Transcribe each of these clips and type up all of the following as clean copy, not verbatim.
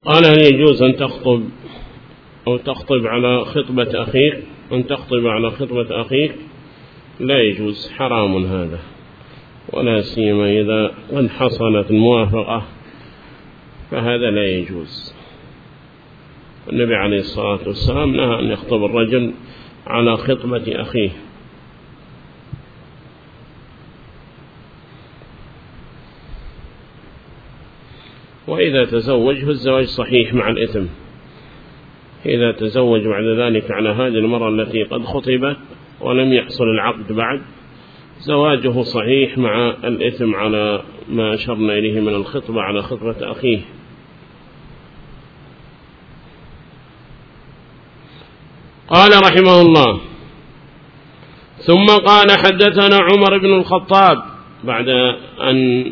قال: هل يجوز أن تخطب أو تخطب على خطبة أخيك؟ أن تخطب على خطبة أخيك لا يجوز، حرام هذا، ولا سيما إذا قد حصلت الموافقة فهذا لا يجوز. النبي عليه الصلاة والسلام نهى أن يخطب الرجل على خطبة أخيه. وإذا تزوج فالزواج صحيح مع الإثم. إذا تزوج بعد ذلك على هذه المرأة التي قد خطبت ولم يحصل العقد بعد، زواجه صحيح مع الإثم على ما أشرنا إليه من الخطبة على خطبة أخيه. قال رحمه الله: ثم قال: حدثنا عمر بن الخطاب، بعد أن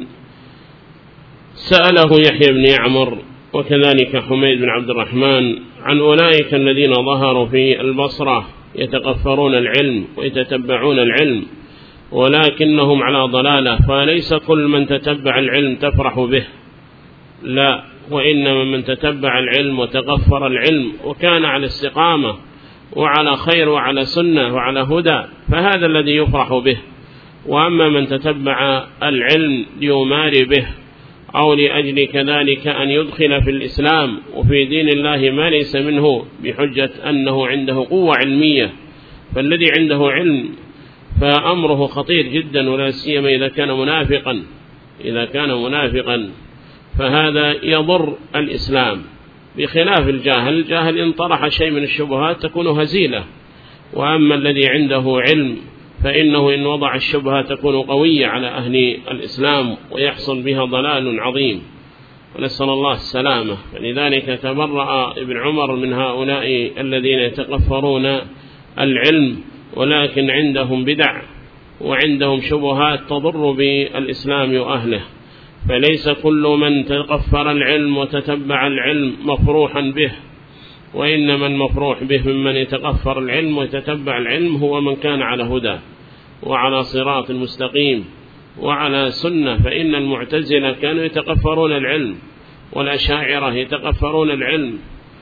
سأله يحيى بن يعمر وكذلك حميد بن عبد الرحمن عن أولئك الذين ظهروا في البصرة يتقفرون العلم ويتتبعون العلم ولكنهم على ضلالة، فليس كل من تتبع العلم تفرح به، لا، وإنما من تتبع العلم وتقفر العلم وكان على استقامة وعلى خير وعلى سنة وعلى هدى فهذا الذي يفرح به. وأما من تتبع العلم ليماري به أو لأجل كذلك أن يدخل في الإسلام وفي دين الله ما ليس منه بحجة أنه عنده قوة علمية، فالذي عنده علم فأمره خطير جدا، ولا سيما إذا كان منافقا. إذا كان منافقا فهذا يضر الإسلام، بخلاف الجاهل إن طرح شيء من الشبهات تكون هزيلة. وأما الذي عنده علم فإنه إن وضع الشبهة تكون قوية على أهل الإسلام ويحصل بها ضلال عظيم، ونسأل الله السلامة. فلذلك تبرأ ابن عمر من هؤلاء الذين يتقفرون العلم ولكن عندهم بدع وعندهم شبهات تضر بالإسلام وأهله. فليس كل من تقفر العلم وتتبع العلم مفروحا به، وإنما المفروح به ممن يتقفر العلم ويتتبع العلم هو من كان على هدى وعلى صراط مستقيم وعلى سنة. فإن المعتزلة كانوا يتقفرون العلم، والأشاعرة يتقفرون العلم،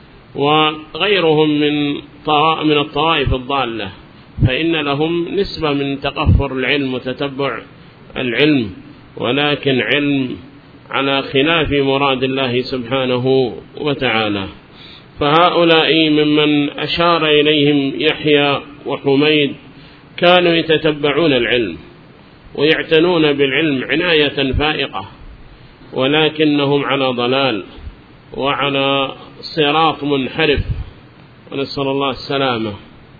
وغيرهم من الطوائف الضالة، فإن لهم نسبة من تقفر العلم وتتبع العلم، ولكن علم على خلاف مراد الله سبحانه وتعالى. فهؤلاء ممن أشار إليهم يحيى وحميد كانوا يتتبعون العلم ويعتنون بالعلم عناية فائقة، ولكنهم على ضلال وعلى صراط منحرف، ونسأل الله السلامة.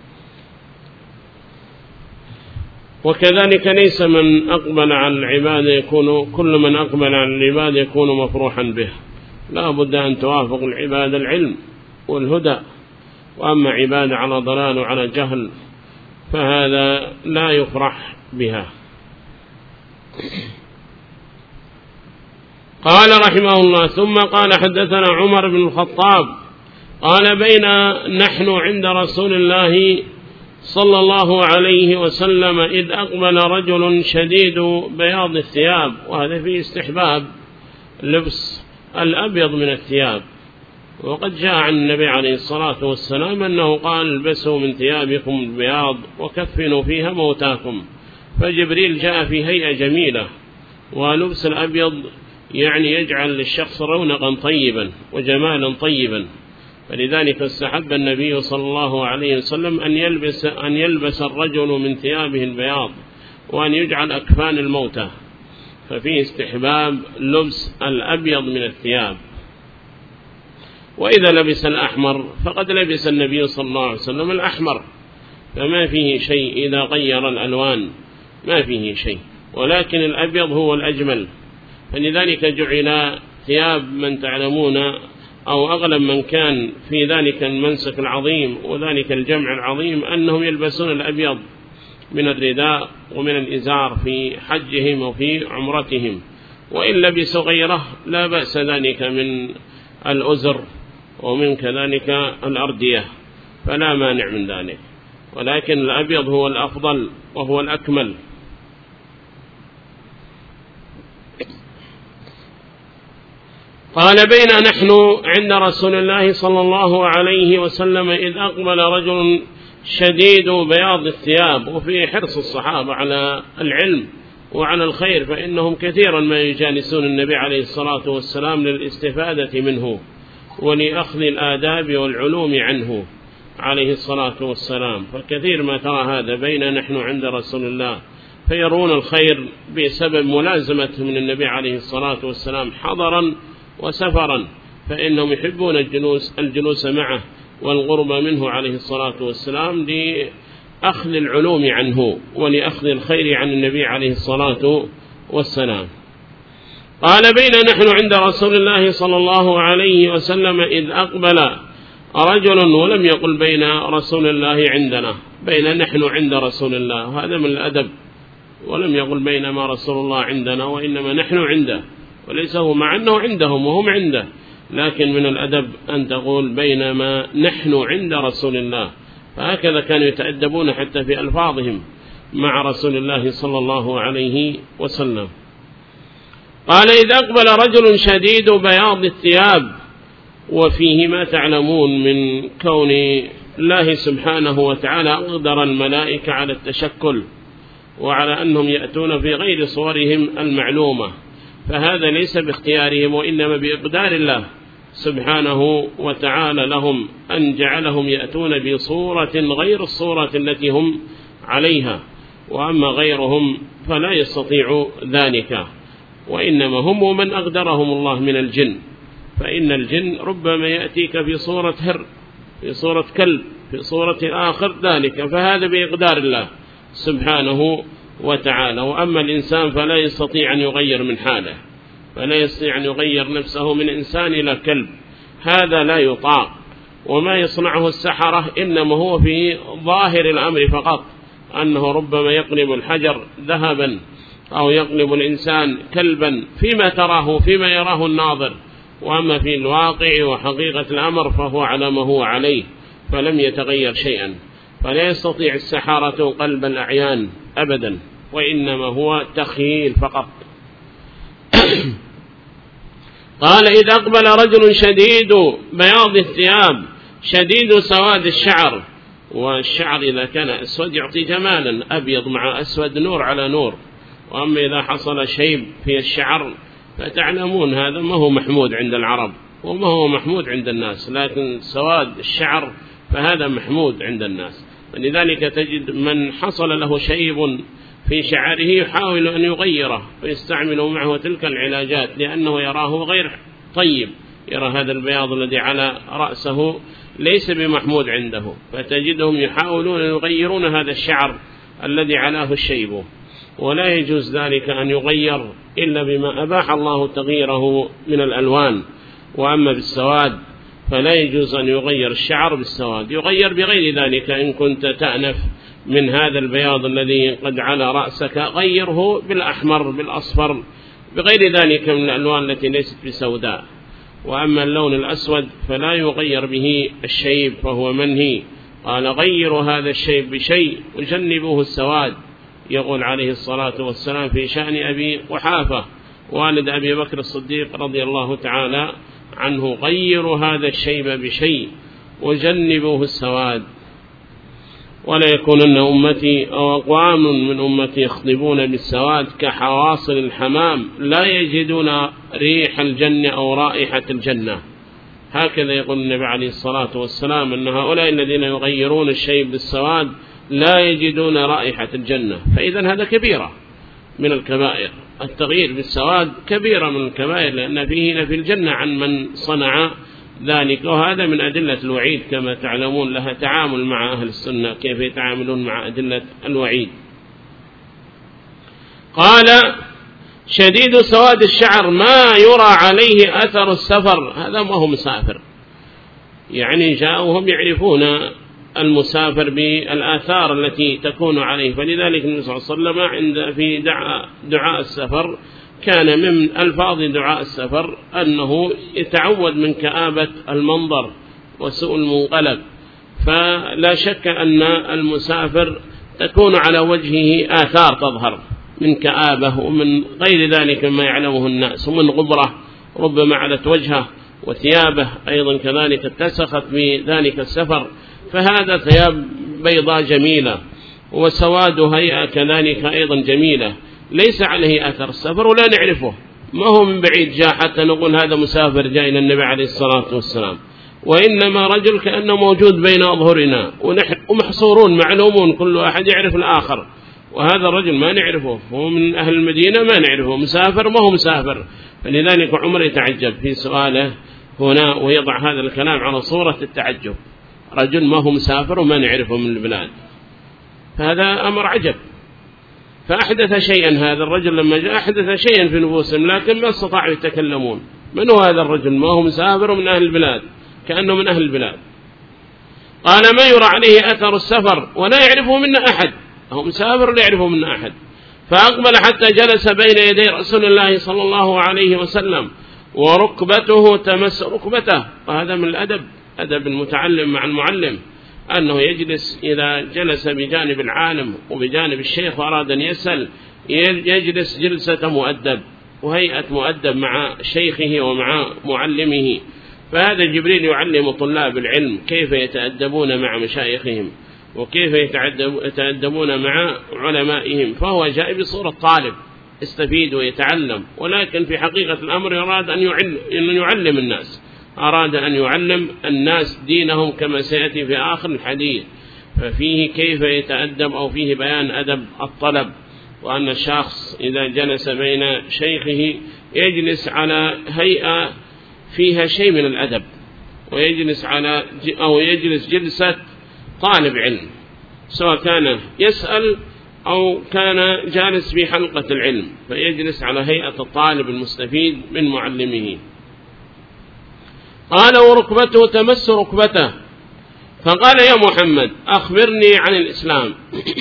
وكذلك ليس من أقبل على العبادة يكون كل من أقبل على العبادة يكون مفروحا به، لا بد أن توافق العبادة العلم والهدى. وأما عبادة على ضلال وعلى جهل فهذا لا يفرح بها. قال رحمه الله: ثم قال: حدثنا عمر بن الخطاب قال: بين نحن عند رسول الله صلى الله عليه وسلم إذ أقبل رجل شديد بياض الثياب، وهذا فيه استحباب لبس الأبيض من الثياب. وقد جاء عن النبي عليه الصلاة والسلام أنه قال: البسوا من ثيابكم البياض وكفنوا فيها موتاكم. فجبريل جاء في هيئة جميلة، ولبس الأبيض يعني يجعل للشخص رونقا طيبا وجمالا طيبا، فلذلك استحب النبي صلى الله عليه وسلم أن يلبس الرجل من ثيابه البياض وأن يجعل أكفان الموتى، ففيه استحباب لبس الأبيض من الثياب. وإذا لبس الأحمر فقد لبس النبي صلى الله عليه وسلم الأحمر، فما فيه شيء إذا غير الألوان، ما فيه شيء، ولكن الأبيض هو الأجمل. فلذلك جعل ثياب من تعلمون أو أغلب من كان في ذلك المنسك العظيم وذلك الجمع العظيم أنهم يلبسون الأبيض من الرداء ومن الإزار في حجهم وفي عمرتهم، وإن لبسوا غيره لا بأس ذلك من الأزر ومن كذلك الأردية، فلا مانع من ذلك، ولكن الأبيض هو الأفضل وهو الأكمل. قال بين نحن عند رسول الله صلى الله عليه وسلم إذ أقبل رجل شديد بياض الثياب، وفي حرص الصحابة على العلم وعلى الخير، فإنهم كثيرا ما يجالسون النبي عليه الصلاة والسلام للاستفادة منه ولأخذ الآداب والعلوم عنه عليه الصلاة والسلام، فكثير ما ترى هذا بين نحن عند رسول الله، فيرون الخير بسبب ملازمة من النبي عليه الصلاة والسلام حضرا وسفرا، فإنهم يحبون الجلوس معه والقرب منه عليه الصلاة والسلام لأخذ العلوم عنه ولأخذ الخير عن النبي عليه الصلاة والسلام. قال بين نحن عند رسول الله صلى الله عليه وسلم إذ أقبل رجل، ولم يقل بين رسول الله عندنا، بين نحن عند رسول الله، وهذا من الأدب، ولم يقل بينما رسول الله عندنا وإنما نحن عنده، وليس هو مع أنه عندهم وهم عنده، لكن من الأدب أن تقول بينما نحن عند رسول الله، فهكذا كانوا يتأدبون حتى في ألفاظهم مع رسول الله صلى الله عليه وسلم. قال إذ أقبل رجل شديد بياض الثياب، وفيه ما تعلمون من كون الله سبحانه وتعالى أقدر الملائكة على التشكل وعلى أنهم يأتون في غير صورهم المعلومة، فهذا ليس باختيارهم وإنما بإقدار الله سبحانه وتعالى لهم أن جعلهم يأتون بصورة غير الصورة التي هم عليها، وأما غيرهم فلا يستطيع ذلك، وإنما هم ومن أقدرهم الله من الجن، فإن الجن ربما يأتيك في صورة هر، في صورة كلب، في صورة آخر ذلك، فهذا بإقدار الله سبحانه وتعالى. وأما الإنسان فلا يستطيع أن يغير من حاله، فلا يستطيع أن يغير نفسه من إنسان إلى كلب، هذا لا يطاق. وما يصنعه السحرة إنما هو في ظاهر الأمر فقط، أنه ربما يقلب الحجر ذهبا أو يقلب الإنسان كلبا فيما تراه فيما يراه الناظر، وأما في الواقع وحقيقة الأمر فهو على ما هو عليه، فلم يتغير شيئا، فلا يستطيع السحرة قلب الأعيان أبدا، وإنما هو تخيل فقط. قال إذ أقبل رجل شديد بياض الثياب شديد سواد الشعر، والشعر إذا كان أسود يعطي جمالا، أبيض مع أسود نور على نور، وأما إذا حصل شيب في الشعر فتعلمون هذا ما هو محمود عند العرب وما هو محمود عند الناس، لكن سواد الشعر فهذا محمود عند الناس، ولذلك تجد من حصل له شيب في شعره يحاول أن يغيره ويستعمل معه تلك العلاجات، لأنه يراه غير طيب، يرى هذا البياض الذي على رأسه ليس بمحمود عنده، فتجدهم يحاولون أن يغيرون هذا الشعر الذي علاه الشيب، ولا يجوز ذلك أن يغير إلا بما أباح الله تغييره من الألوان. وأما بالسواد فلا يجوز أن يغير الشعر بالسواد، يغير بغير ذلك، إن كنت تأنف من هذا البياض الذي قد على رأسك غيره بالأحمر بالأصفر بغير ذلك من الألوان التي ليست بسوداء. وأما اللون الأسود فلا يغير به الشيب فهو منهي، قال غير هذا الشيب بشيء وجنبوه السواد، يقول عليه الصلاة والسلام في شأن أبي قحافة والد أبي بكر الصديق رضي الله تعالى عنه: غير هذا الشيب بشيء وجنبوه السواد، ولا يكونن أمتي أو أقوام من أمتي يخضبون بالسواد كحواصل الحمام لا يجدون ريح الجنة أو رائحة الجنة. هكذا يقول النبي عليه الصلاة والسلام أن هؤلاء الذين يغيرون الشيب بالسواد لا يجدون رائحة الجنة، فإذا هذا كبيرة من الكبائر، التغيير بالسواد كبيرة من الكبائر، لأن فيه نفي الجنة عن من صنع ذلك، وهذا من أدلة الوعيد كما تعلمون، لها تعامل مع أهل السنة كيف يتعاملون مع أدلة الوعيد. قال شديد سواد الشعر ما يرى عليه أثر السفر، هذا ما هو مسافر، يعني جاءوهم يعرفون المسافر بالآثار التي تكون عليه، فلذلك النبي صلى الله عليه وسلم عند في دعاء السفر كان من ألفاظ دعاء السفر أنه يتعود من كآبة المنظر وسوء المنقلب، فلا شك أن المسافر تكون على وجهه آثار تظهر من كآبة ومن غير ذلك ما يعلمه الناس، ومن غبرة ربما علت وجهه، وثيابه أيضا كذلك اتسخت بذلك السفر، فهذا ثياب بيضاء جميلة، وسواد هيئة كذلك أيضا جميلة، ليس عليه أثر السفر ولا نعرفه، ما هو من بعيد جاء حتى نقول هذا مسافر جاء إلى النبي عليه الصلاة والسلام، وإنما رجل كأنه موجود بين أظهرنا ومحصورون معلومون، كل واحد يعرف الآخر، وهذا الرجل ما نعرفه، هو من أهل المدينة ما نعرفه، مسافر ما هو مسافر. فلذلك عمر يتعجب في سؤاله هنا ويضع هذا الكلام على صورة التعجب، رجل ما هو مسافر وما نعرفه من البلاد، فهذا أمر عجب. فأحدث شيئا هذا الرجل لما جاء، أحدث شيئا في نفوسهم، لكن ما استطاعوا يتكلمون. من هو هذا الرجل؟ ما هو مسافر ومن أهل البلاد، كأنه من أهل البلاد. قال ما يرى عليه أثر السفر ولا يعرفه منا أحد، هو مسافر لا يعرفه منا أحد. فأقبل حتى جلس بين يدي رسول الله صلى الله عليه وسلم، وركبته تمس ركبته. وهذا من الأدب، أدب المتعلم مع المعلم، أنه يجلس إذا جلس بجانب العالم وبجانب الشيخ وأراد أن يسأل، يجلس جلسة مؤدب وهيئة مؤدب مع شيخه ومع معلمه. فهذا جبريل يعلم طلاب العلم كيف يتأدبون مع مشايخهم وكيف يتأدبون مع علمائهم، فهو جاء بصورة طالب يستفيد ويتعلم، ولكن في حقيقة الأمر أراد أن يعلم الناس، أراد أن يعلم الناس دينهم كما سيأتي في آخر الحديث. ففيه كيف يتأدب، أو فيه بيان أدب الطلب، وأن الشخص إذا جلس بين شيخه يجلس على هيئة فيها شيء من الأدب، ويجلس يجلس جلسة طالب علم، سواء كان يسأل أو كان جالس في حلقة العلم، فيجلس على هيئة الطالب المستفيد من معلمه. قال وركبته تمس ركبته، فقال يا محمد أخبرني عن الإسلام.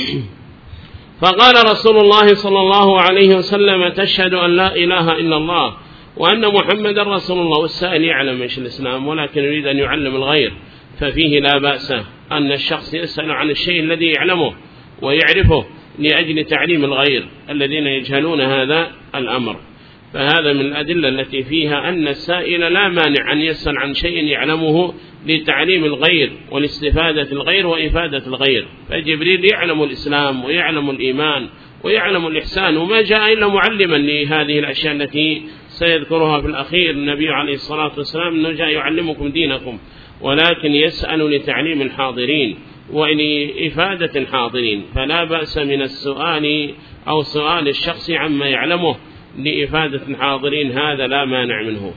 فقال رسول الله صلى الله عليه وسلم تشهد أن لا إله إلا الله وأن محمد رسول الله. والسائل يعلم إيش الإسلام، ولكن يريد أن يعلم الغير، ففيه لا بأس أن الشخص يسأل عن الشيء الذي يعلمه ويعرفه لأجل تعليم الغير الذين يجهلون هذا الأمر. فهذا من الأدلة التي فيها أن السائل لا مانع أن يسأل عن شيء يعلمه لتعليم الغير والاستفادة الغير وإفادة الغير. فجبريل يعلم الإسلام ويعلم الإيمان ويعلم الإحسان، وما جاء إلا معلما لهذه الأشياء التي سيذكرها في الأخير النبي عليه الصلاة والسلام، أنه جاء يعلمكم دينكم، ولكن يسأل لتعليم الحاضرين ولإفادة الحاضرين. فلا بأس من السؤال أو سؤال الشخص عما يعلمه لإفادة الحاضرين، هذا لا مانع منه.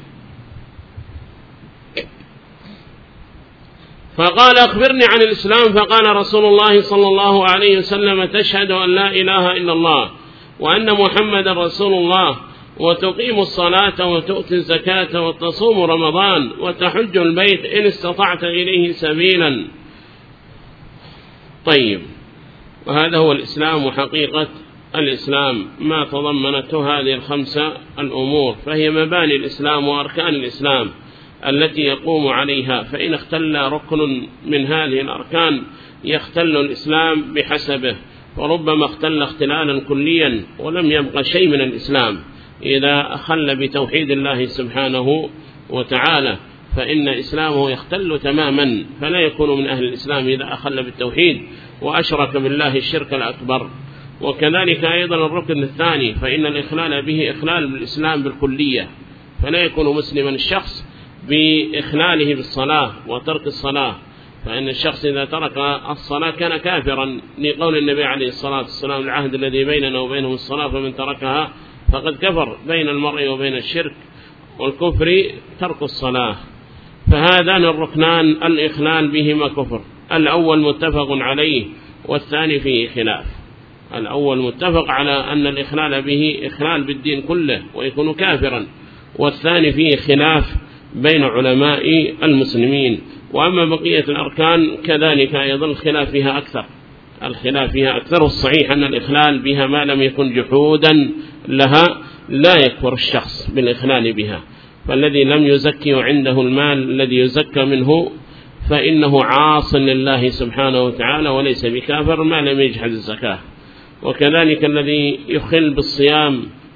فقال أخبرني عن الإسلام. فقال رسول الله صلى الله عليه وسلم تشهد أن لا إله إلا الله وأن محمد رسول الله، وتقيم الصلاة وتؤتي الزكاة وتصوم رمضان وتحج البيت إن استطعت إليه سبيلا. طيب، وهذا هو الإسلام وحقيقة الإسلام، ما تضمنته هذه الخمسة الأمور، فهي مباني الإسلام وأركان الإسلام التي يقوم عليها. فإن اختل ركن من هذه الأركان يختل الإسلام بحسبه، وربما اختل اختلالا كليا ولم يبقى شيء من الإسلام إذا أخل بتوحيد الله سبحانه وتعالى، فإن إسلامه يختل تماما، فلا يكون من أهل الإسلام إذا أخل بالتوحيد وأشرك بالله الشرك الأكبر. وكذلك أيضا الركن الثاني، فإن الإخلال به إخلال بالإسلام بالكلية، فلا يكون مسلما الشخص بإخلاله بالصلاة وترك الصلاة، فإن الشخص إذا ترك الصلاة كان كافرا، لقول النبي عليه الصلاة والسلام العهد الذي بيننا وبينهم الصلاة فمن تركها فقد كفر. بين المرء وبين الشرك والكفر ترك الصلاة. فهذان الركنان الإخلال بهما كفر، الأول متفق عليه والثاني فيه خلاف. الأول متفق على أن الإخلال به إخلال بالدين كله ويكون كافرا، والثاني فيه خلاف بين علماء المسلمين. وأما بقية الأركان كذلك أيضا الخلاف فيها أكثر. والصحيح أن الإخلال بها ما لم يكن جحودا لها لا يكفر الشخص بالإخلال بها. فالذي لم يزكي عنده المال الذي يزكى منه فإنه عاص لله سبحانه وتعالى وليس بكافر ما لم يجحد الزكاة. وكذلك الذي يخل بالصيام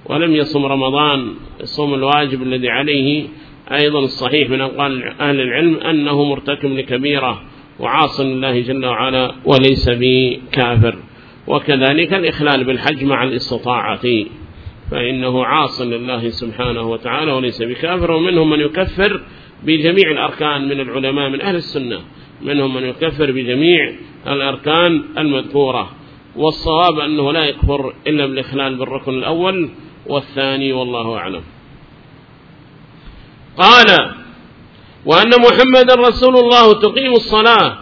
ولم يصم رمضان الصوم الواجب الذي عليه، أيضا الصحيح من أقوال أهل العلم أنه مرتكب لكبيرة وعاص لله جل وعلا وليس بكافر. وكذلك الإخلال بالحج مع الاستطاعة فإنه عاص لله سبحانه وتعالى وليس بكافر. ومنهم من يكفر بجميع الأركان من العلماء من أهل السنة، منهم من يكفر بجميع الأركان المذكورة، والصواب أنه لا يكفر إلا بالإخلال بالركن الأول والثاني، والله أعلم. قال: وأن محمد رسول الله تقيم الصلاة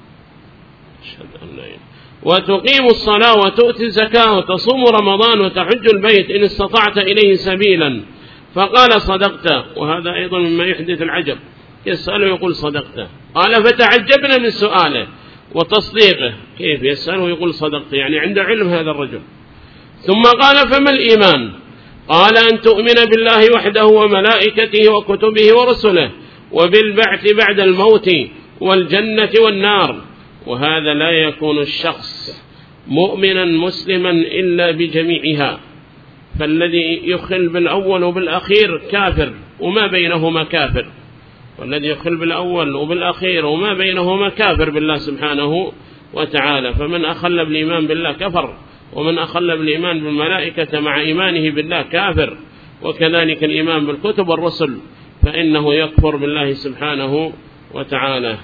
وتقيم الصلاة وتؤتي الزكاة وتصوم رمضان وتحج البيت إن استطعت إليه سبيلا. فقال: صدقت. وهذا أيضا مما يحدث العجب، يسأله يقول صدقت. قال: فتعجبنا من سؤاله وتصديقه، كيف يسأله يقول صدقت؟ يعني عنده علم هذا الرجل. ثم قال: فما الإيمان؟ قال: أن تؤمن بالله وحده وملائكته وكتبه ورسله وبالبعث بعد الموت والجنة والنار. وهذا لا يكون الشخص مؤمنا مسلما إلا بجميعها، فالذي يخل بالأول وبالأخير كافر وما بينهما كافر، والذي يخل بالأول وبالأخير وما بينهما كافر بالله سبحانه وتعالى. فمن أخل بالإيمان بالله كفر، ومن أخل بالإيمان بالملائكة مع إيمانه بالله كافر. وكذلك الإيمان بالكتب والرسل فإنه يكفر بالله سبحانه وتعالى.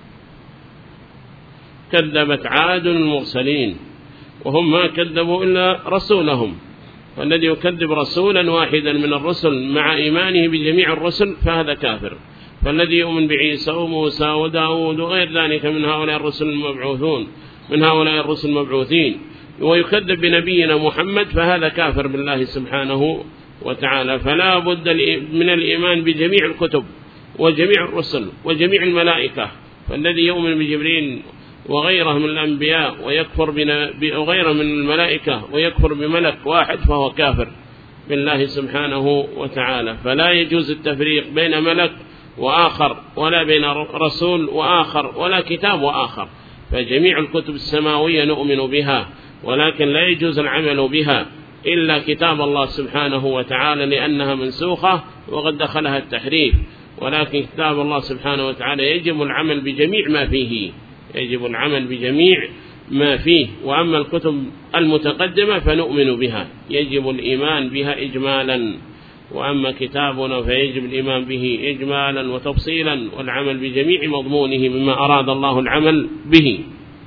كذبت عاد المرسلين وهم ما كذبوا إلا رسولهم، والذي يكذب رسولا واحدا من الرسل مع إيمانه بجميع الرسل فهذا كافر. فالذي يؤمن بعيسى وموسى وداود وغير ذلك من هؤلاء الرسل المبعوثين ويكذب بنبينا محمد فهذا كافر بالله سبحانه وتعالى. فلا بد من الإيمان بجميع الكتب وجميع الرسل وجميع الملائكة. فالذي يؤمن بجبريل وغيره من الأنبياء ويكفر وغيره من الملائكة ويكفر بملك واحد فهو كافر بالله سبحانه وتعالى. فلا يجوز التفريق بين ملك وآخر، ولا بين رسول وآخر، ولا كتاب وآخر. فجميع الكتب السماوية نؤمن بها، ولكن لا يجوز العمل بها إلا كتاب الله سبحانه وتعالى لأنها منسوخة وقد دخلها التحريف. ولكن كتاب الله سبحانه وتعالى يجب العمل بجميع ما فيه، وأما الكتب المتقدمة فنؤمن بها، يجب الإيمان بها إجمالا. وأما كتابنا فيجب الإيمان به إجمالا وتفصيلا والعمل بجميع مضمونه مما أراد الله العمل به.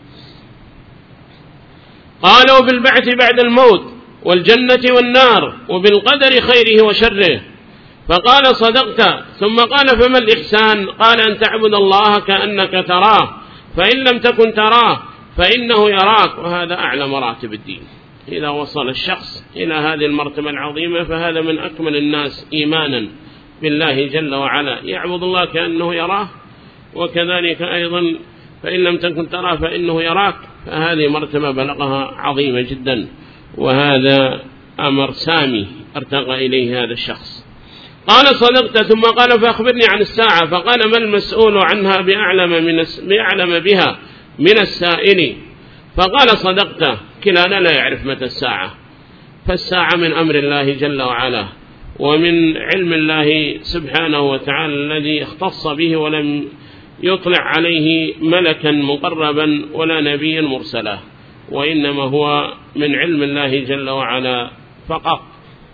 قالوا: بالبعث بعد الموت والجنة والنار وبالقدر خيره وشره. فقال: صدقت. ثم قال: فما الإحسان؟ قال: أن تعبد الله كأنك تراه، فإن لم تكن تراه فإنه يراك. وهذا أعلى مراتب الدين. إذا وصل الشخص إلى هذه المرتبة العظيمة فهذا من أكمل الناس إيمانا بالله جل وعلا، يعبد الله كأنه يراه. وكذلك أيضا فإن لم تكن تراه فإنه يراك، فهذه مرتبة بلغها عظيمة جدا، وهذا أمر سامي ارتقى إليه هذا الشخص. قال: صدقت. ثم قال: فأخبرني عن الساعة. فقال: ما المسؤول عنها بأعلم بها من السائل. فقال: صدقت. كلانا لا يعرف متى الساعة، فالساعة من أمر الله جل وعلا ومن علم الله سبحانه وتعالى الذي اختص به ولم يطلع عليه ملكا مقربا ولا نبيا مرسلا، وإنما هو من علم الله جل وعلا فقط.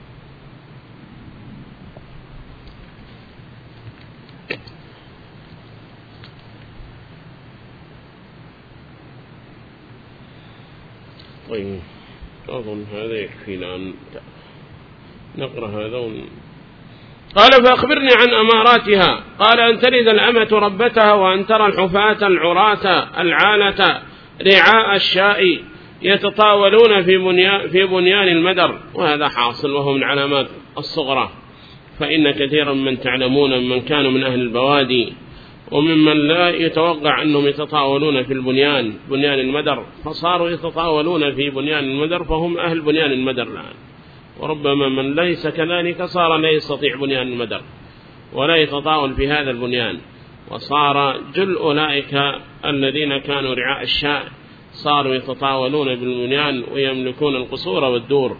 طيب، أظن هذا يكفينا أن نقرأ هذا قال: فأخبرني عن أماراتها. قال: أن تلد الأمة ربتها، وأن ترى الحفاة العراة العالة رعاء الشاء يتطاولون في بنيان المدر. وهذا حاصل وهو من علامات الصغرى، فإن كثيرا من تعلمون من كانوا من أهل البوادي وممن لا يتوقع أنهم يتطاولون في بنيان المدر، فصاروا يتطاولون في بنيان المدر، فهم أهل بنيان المدر الآن. وربما من ليس كذلك صار لا يستطيع بنيان المدر ولا يتطاول في هذا البنيان، وصار جل أولئك الذين كانوا رعاء الشاء صاروا يتطاولون بالبنيان ويملكون القصور والدور.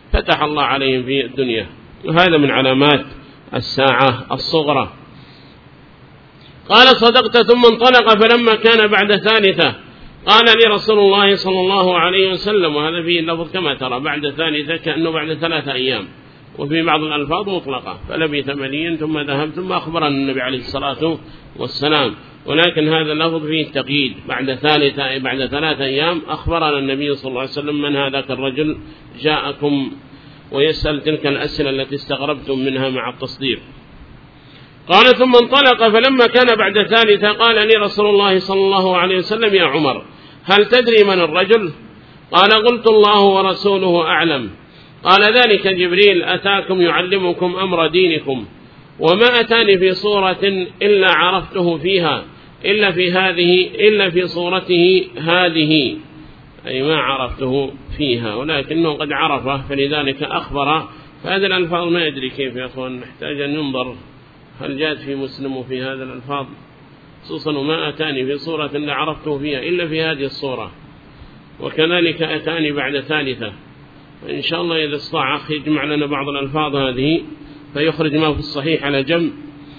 فتح الله عليهم في الدنيا. وهذا من علامات الساعة الصغرى. قال صدقت، ثم انطلق، فلما كان بعد ثالثة قال لي رسول الله صلى الله عليه وسلم، وهذا فيه اللفظ كما ترى بعد ثالثة كأنه بعد 3 أيام، وفي بعض الألفاظ مطلقة، فلبث مليا ثم ذهب، ثم أخبرنا النبي عليه الصلاة والسلام. ولكن هذا اللفظ فيه التقييد، بعد 3 أيام أخبرنا النبي صلى الله عليه وسلم من هذاك الرجل جاءكم ويسأل تلك الأسئلة التي استغربتم منها مع التصديق. قال ثم انطلق، فلما كان بعد 3 قال لي رسول الله صلى الله عليه وسلم يا عمر هل تدري من الرجل؟ قال قلت الله ورسوله أعلم. قال ذلك جبريل أتاكم يعلمكم أمر دينكم، وما أتاني في صورة إلا عرفته فيها إلا في صورته هذه، أي ما عرفته فيها، ولكنه قد عرفه فلذلك أخبر. فهذا الألفاظ ما يدري كيف يا أخوان، نحتاج أن ينظر هل جاءت في مسلم وفي هذا الألفاظ، خصوصا وما أتاني في صورة إلا عرفته فيها إلا في هذه الصورة، وكذلك أتاني بعد 3. وإن شاء الله إذا استطاع أخي يجمع لنا بعض الألفاظ هذه فيخرج ما في الصحيح على جنب،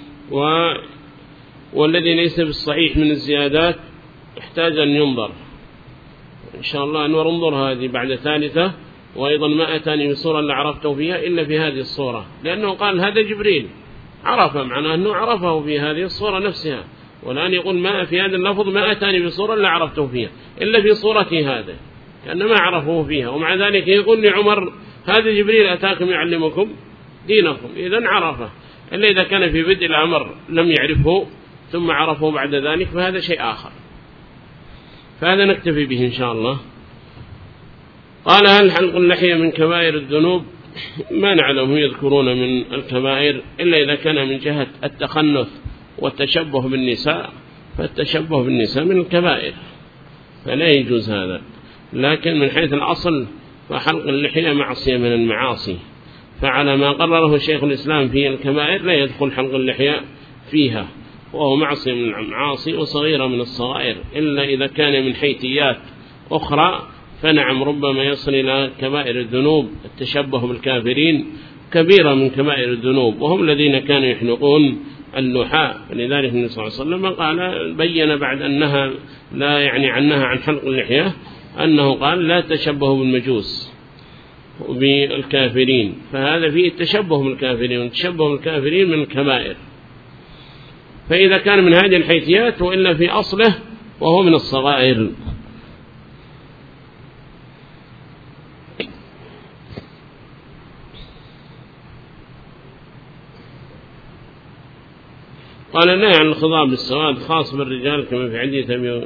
والذي ليس بالصحيح من الزيادات يحتاج أن ينظر. إن شاء الله أنور انظر هذه بعد 3، وأيضا ما أتاني بصورة اللي عرفته فيها إلا في هذه الصورة، لأنه قال هذا جبريل عرف، معناه أنه عرفه في هذه الصورة نفسها، والآن يقول ما في هذا اللفظ ما أتاني بصورة اللي عرفته فيها إلا في صورتي هذا، كأنه ما عرفه فيها. ومع ذلك يقول لعمر هذا جبريل أتاكم يعلمكم دينكم، إذن عرفه، إلا إذا كان في بدء الأمر لم يعرفه ثم عرفه بعد ذلك فهذا شيء آخر. فهذا نكتفي به إن شاء الله. قال هل حلق اللحية من كبائر الذنوب؟ ما نعلم يذكرون من الكبائر إلا إذا كان من جهة التخنث والتشبه بالنساء، فالتشبه بالنساء من الكبائر فلا يجوز هذا. لكن من حيث الأصل فحلق اللحية معصية من المعاصي، فعلى ما قرره شيخ الإسلام في الكبائر لا يدخل حلق اللحية فيها، وهو معصية من المعاصي وصغيرة من الصغائر، إلا إذا كان من حيثيات أخرى فنعم ربما يصل إلى كبائر الذنوب. التشبه بالكافرين كبيرة من كبائر الذنوب، وهم الذين كانوا يحلقون اللحاء. فلذلك النبي صلى الله عليه وسلم قال بين بعد أنها لا يعني عنها عن حلق اللحية أنه قال لا تشبهوا بالمجوس وبالكافرين، فهذا فيه التشبه بالكافرين، والتشبه بالكافرين من الكبائر. فإذا كان من هذه الحيثيات وإلا في أصله وهو من الصغائر. قال النهي عن الخضاب بالسواد خاص بالرجال كما في حديث أبي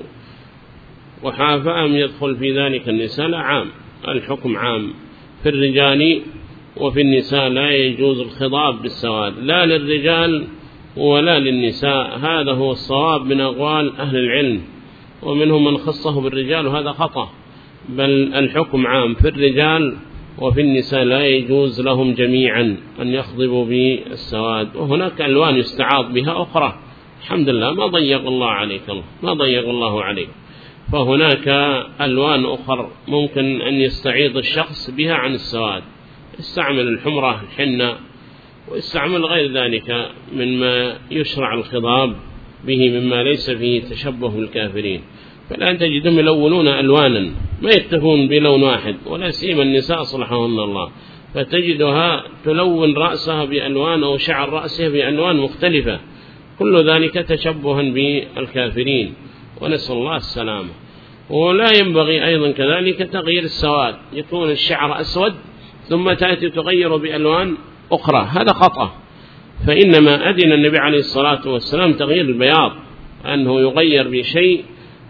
وحافة، أم يدخل في ذلك النساء؟ لا، عام، الحكم عام في الرجال وفي النساء، لا يجوز الخضاب بالسواد لا للرجال ولا للنساء. هذا هو الصواب من أقوال أهل العلم، ومنهم من خصه بالرجال وهذا خطأ، بل الحكم عام في الرجال وفي النساء، لا يجوز لهم جميعا أن يخضبوا بالسواد. وهناك ألوان يستعاض بها أخرى، الحمد لله ما ضيق الله عليك، ما ضيق الله عليك. فهناك ألوان أخرى ممكن أن يستعيض الشخص بها عن السواد، يستعمل الحمرة الحنة، ويستعمل غير ذلك مما يشرع الخضاب به مما ليس فيه تشبه بالكافرين. فالآن تجدهم يلونون ألوانا ما يكتفون بلون واحد، ولا سيما النساء صلحهن الله، فتجدها تلون رأسها بألوان أو شعر رأسها بألوان مختلفة، كل ذلك تشبها بالكافرين، ونسأل الله السلامة. ولا ينبغي أيضا كذلك تغيير السواد، يكون الشعر أسود ثم تأتي تغير بألوان أخرى، هذا خطأ. فإنما أذن النبي عليه الصلاة والسلام تغيير البياض، أنه يغير بشيء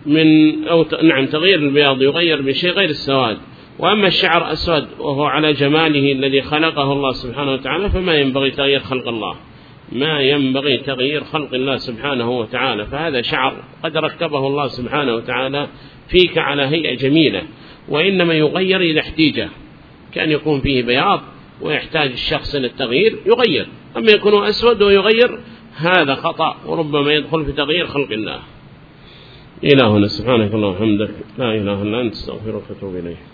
تغيير البياض يغير بشيء غير السواد. وأما الشعر أسود وهو على جماله الذي خلقه الله سبحانه وتعالى فما ينبغي تغيير خلق الله، ما ينبغي تغيير خلق الله سبحانه وتعالى. فهذا شعر قد ركبه الله سبحانه وتعالى فيك على هيئة جميلة، وإنما يغير إذا احتيجه، كان يكون فيه بياض ويحتاج الشخص للتغيير يغير. أما يكون أسود ويغير هذا خطأ، وربما يدخل في تغيير خلق الله. إلهنا سبحانك اللهم وبحمدك لا إله إلا أنت استغفرك وأتوب إليك.